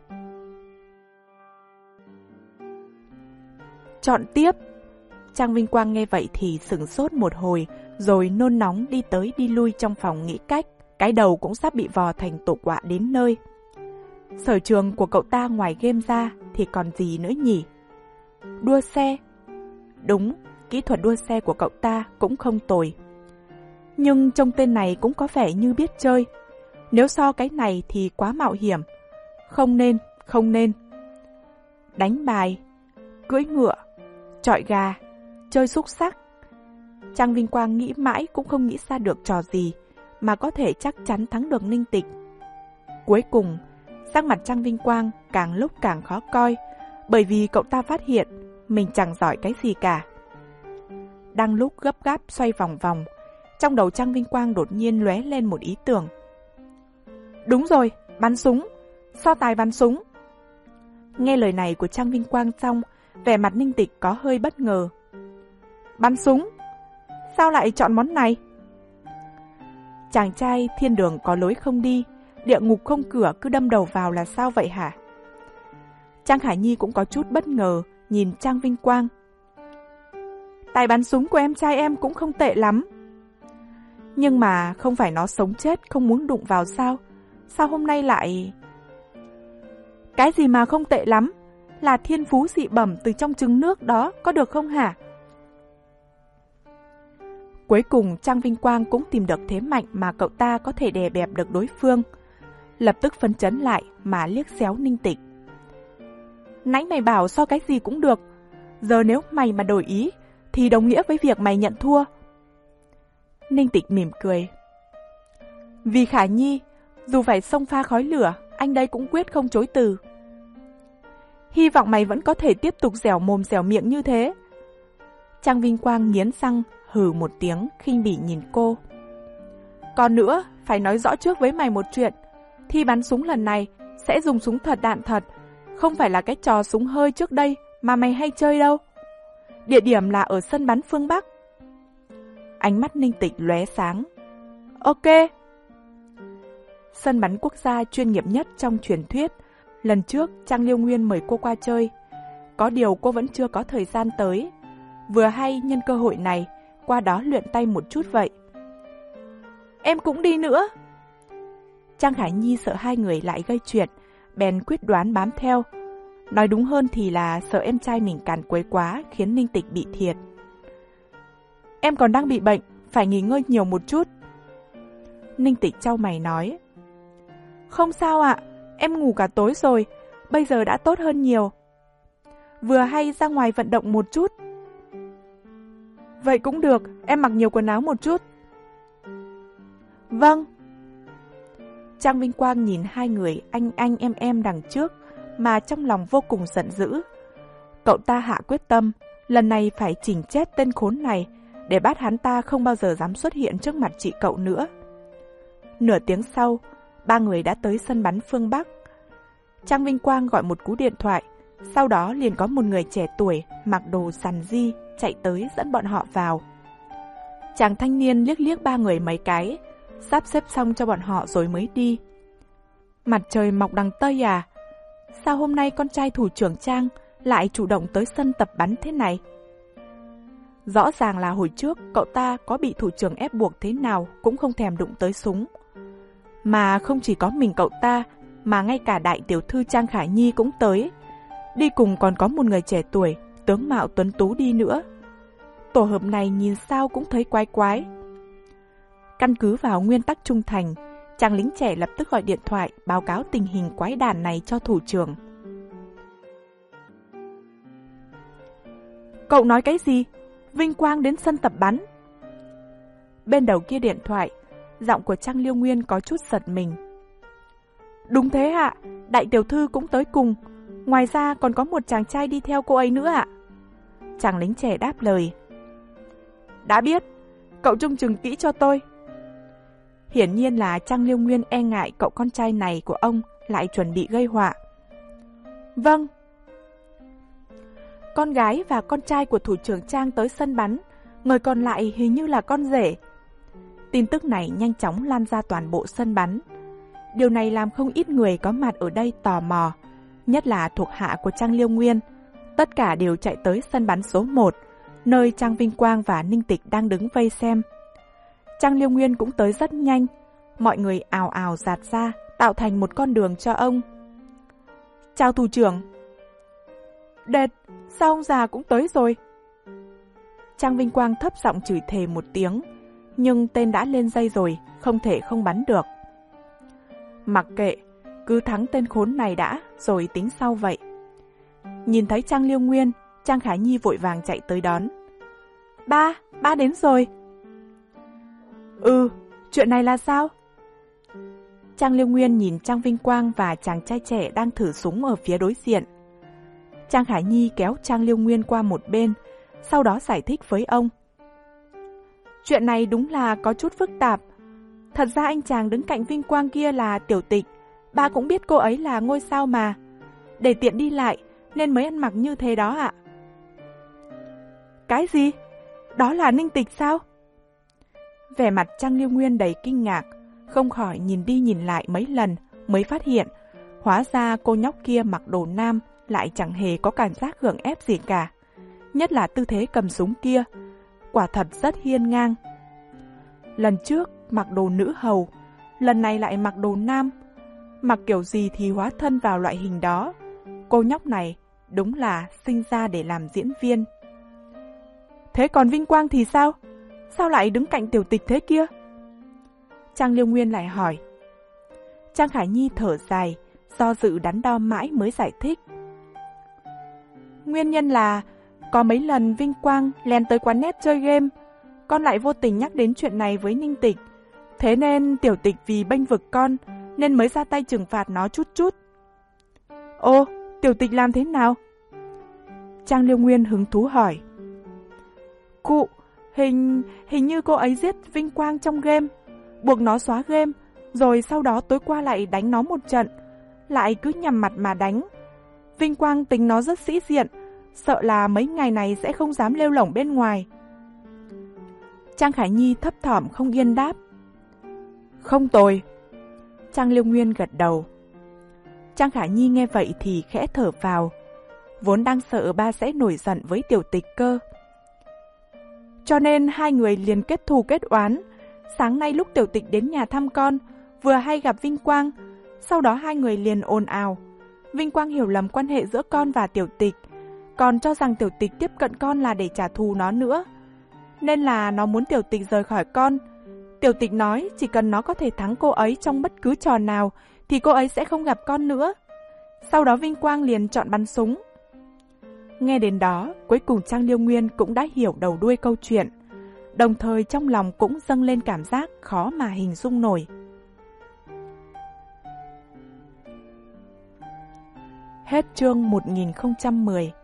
A: Chọn tiếp? Trang Vinh Quang nghe vậy thì sửng sốt một hồi, rồi nôn nóng đi tới đi lui trong phòng nghĩ cách. Cái đầu cũng sắp bị vò thành tổ quạ đến nơi. Sở trường của cậu ta ngoài game ra thì còn gì nữa nhỉ? Đua xe. Đúng, kỹ thuật đua xe của cậu ta cũng không tồi. Nhưng trông tên này cũng có vẻ như biết chơi. Nếu so cái này thì quá mạo hiểm. Không nên, không nên. Đánh bài, cưỡi ngựa, chọi gà, chơi xúc xắc. Trang Vinh Quang nghĩ mãi cũng không nghĩ ra được trò gì mà có thể chắc chắn thắng được Ninh Tịch. Cuối cùng, sắc mặt Trang Vinh Quang càng lúc càng khó coi, bởi vì cậu ta phát hiện mình chẳng giỏi cái gì cả. Đang lúc gấp gáp xoay vòng vòng, trong đầu Trang Vinh Quang đột nhiên lóe lên một ý tưởng. Đúng rồi, bắn súng, so tài bắn súng. Nghe lời này của Trang Vinh Quang xong, vẻ mặt Ninh Tịch có hơi bất ngờ. Bắn súng? Sao lại chọn món này? Chàng trai thiên đường có lối không đi, địa ngục không cửa cứ đâm đầu vào là sao vậy hả? Trang Khải Nhi cũng có chút bất ngờ, nhìn Trang Vinh Quang. Tài bắn súng của em trai em cũng không tệ lắm. Nhưng mà không phải nó sống chết không muốn đụng vào sao? Sao hôm nay lại... Cái gì mà không tệ lắm? Là thiên phú dị bẩm từ trong trứng nước đó, có được không hả? Cuối cùng Trang Vinh Quang cũng tìm được thế mạnh mà cậu ta có thể đè bẹp được đối phương. Lập tức phấn chấn lại mà liếc xéo Ninh Tịch. Nãy mày bảo so cái gì cũng được, giờ nếu mày mà đổi ý thì đồng nghĩa với việc mày nhận thua. Ninh Tịch mỉm cười. Vì Khả Nhi, dù phải xông pha khói lửa, anh đây cũng quyết không chối từ. Hy vọng mày vẫn có thể tiếp tục dẻo mồm dẻo miệng như thế. Trang Vinh Quang nghiến răng hừ một tiếng khinh bỉ nhìn cô. Còn nữa, phải nói rõ trước với mày một chuyện. Thi bắn súng lần này sẽ dùng súng thật đạn thật, không phải là cái trò súng hơi trước đây mà mày hay chơi đâu. Địa điểm là ở sân bắn phương Bắc. Ánh mắt Ninh Tịch lóe sáng. Ok. Sân bắn quốc gia chuyên nghiệp nhất trong truyền thuyết. Lần trước Trang Liêu Nguyên mời cô qua chơi, có điều cô vẫn chưa có thời gian tới. Vừa hay nhân cơ hội này qua đó luyện tay một chút vậy. Em cũng đi nữa. Trang Khải Nhi sợ hai người lại gây chuyện, bèn quyết đoán bám theo. Nói đúng hơn thì là sợ em trai mình càn quấy quá khiến Ninh Tịch bị thiệt. Em còn đang bị bệnh, phải nghỉ ngơi nhiều một chút. Ninh Tịch chau mày nói. Không sao ạ, em ngủ cả tối rồi, bây giờ đã tốt hơn nhiều. Vừa hay ra ngoài vận động một chút. Vậy cũng được, em mặc nhiều quần áo một chút. Vâng. Trang Vinh Quang nhìn hai người anh anh em em đằng trước mà trong lòng vô cùng giận dữ. Cậu ta hạ quyết tâm, lần này phải chỉnh chết tên khốn này để bắt hắn ta không bao giờ dám xuất hiện trước mặt chị cậu nữa. Nửa tiếng sau, ba người đã tới sân bắn phương Bắc. Trang Vinh Quang gọi một cú điện thoại, sau đó liền có một người trẻ tuổi mặc đồ sàn di chạy tới dẫn bọn họ vào. Chàng thanh niên liếc liếc ba người mấy cái, sắp xếp xong cho bọn họ rồi mới đi. Mặt trời mọc đằng Tây à? Sao hôm nay con trai thủ trưởng Trang lại chủ động tới sân tập bắn thế này? Rõ ràng là hồi trước cậu ta có bị thủ trưởng ép buộc thế nào cũng không thèm đụng tới súng. Mà không chỉ có mình cậu ta, mà ngay cả đại tiểu thư Trang Khải Nhi cũng tới. Đi cùng còn có một người trẻ tuổi, tướng mạo tuấn tú đi nữa. Tổ hợp này nhìn sao cũng thấy quái quái. Căn cứ vào nguyên tắc trung thành, Chàng lính trẻ lập tức gọi điện thoại báo cáo tình hình quái đản này cho thủ trưởng. Cậu nói cái gì? Vinh Quang đến sân tập bắn. Bên đầu kia điện thoại, giọng của Trang Liêu Nguyên có chút giật mình. Đúng thế ạ, đại tiểu thư cũng tới cùng. Ngoài ra còn có một chàng trai đi theo cô ấy nữa ạ. Chàng lính trẻ đáp lời. Đã biết, cậu trông chừng kỹ cho tôi. Hiển nhiên là Trang Liêu Nguyên e ngại cậu con trai này của ông lại chuẩn bị gây họa. Vâng. Con gái và con trai của thủ trưởng Trang tới sân bắn, người còn lại hình như là con rể. Tin tức này nhanh chóng lan ra toàn bộ sân bắn. Điều này làm không ít người có mặt ở đây tò mò, nhất là thuộc hạ của Trang Liêu Nguyên. Tất cả đều chạy tới sân bắn số một, nơi Trang Vinh Quang và Ninh Tịch đang đứng vây xem. Trang Liêu Nguyên cũng tới rất nhanh, mọi người ào ào dạt ra, tạo thành một con đường cho ông. Chào thủ trưởng. Đệt, sao ông già cũng tới rồi? Trang Vinh Quang thấp giọng chửi thề một tiếng, nhưng tên đã lên dây rồi, không thể không bắn được. Mặc kệ, cứ thắng tên khốn này đã, rồi tính sau vậy. Nhìn thấy Trang Liêu Nguyên, Trang Khả Nhi vội vàng chạy tới đón. Ba, ba đến rồi. Ừ, chuyện này là sao? Trang Liêu Nguyên nhìn Trang Vinh Quang và chàng trai trẻ đang thử súng ở phía đối diện. Trang Khả Nhi kéo Trang Liêu Nguyên qua một bên, sau đó giải thích với ông. Chuyện này đúng là có chút phức tạp. Thật ra anh chàng đứng cạnh Vinh Quang kia là Tiểu Tịch, ba cũng biết cô ấy là ngôi sao mà. Để tiện đi lại, nên mới ăn mặc như thế đó ạ. Cái gì? Đó là Ninh Tịch sao? Vẻ mặt Trang Liêu Nguyên đầy kinh ngạc, không khỏi nhìn đi nhìn lại mấy lần mới phát hiện, hóa ra cô nhóc kia mặc đồ nam lại chẳng hề có cảm giác gượng ép gì cả. Nhất là tư thế cầm súng kia, quả thật rất hiên ngang. Lần trước mặc đồ nữ hầu, lần này lại mặc đồ nam. Mặc kiểu gì thì hóa thân vào loại hình đó. Cô nhóc này đúng là sinh ra để làm diễn viên. Thế còn Vinh Quang thì sao? Sao lại đứng cạnh Tiểu Tịch thế kia? Trang Liêu Nguyên lại hỏi. Trang Khả Nhi thở dài, do dự đắn đo mãi mới giải thích. Nguyên nhân là có mấy lần Vinh Quang lén tới quán net chơi game, con lại vô tình nhắc đến chuyện này với Ninh Tịch. Thế nên Tiểu Tịch vì bênh vực con nên mới ra tay trừng phạt nó chút chút. Ô, Tiểu Tịch làm thế nào? Trang Liêu Nguyên hứng thú hỏi. Cụ, hình hình như cô ấy giết Vinh Quang trong game, buộc nó xóa game, rồi sau đó tối qua lại đánh nó một trận, lại cứ nhằm mặt mà đánh. Vinh Quang tính nó rất sĩ diện, sợ là mấy ngày này sẽ không dám lêu lổng bên ngoài. Trang Khả Nhi thấp thỏm không yên đáp. Không tồi. Trang Liêu Nguyên gật đầu. Trang Khả Nhi nghe vậy thì khẽ thở vào, vốn đang sợ ba sẽ nổi giận với Tiểu Tịch cơ. Cho nên hai người liền kết thù kết oán. Sáng nay lúc Tiểu Tịch đến nhà thăm con, vừa hay gặp Vinh Quang, sau đó hai người liền ồn ào. Vinh Quang hiểu lầm quan hệ giữa con và Tiểu Tịch, còn cho rằng Tiểu Tịch tiếp cận con là để trả thù nó nữa. Nên là nó muốn Tiểu Tịch rời khỏi con. Tiểu Tịch nói chỉ cần nó có thể thắng cô ấy trong bất cứ trò nào thì cô ấy sẽ không gặp con nữa. Sau đó Vinh Quang liền chọn bắn súng. Nghe đến đó, cuối cùng Trang Liêu Nguyên cũng đã hiểu đầu đuôi câu chuyện, đồng thời trong lòng cũng dâng lên cảm giác khó mà hình dung nổi. Hết chương một nghìn không trăm mười.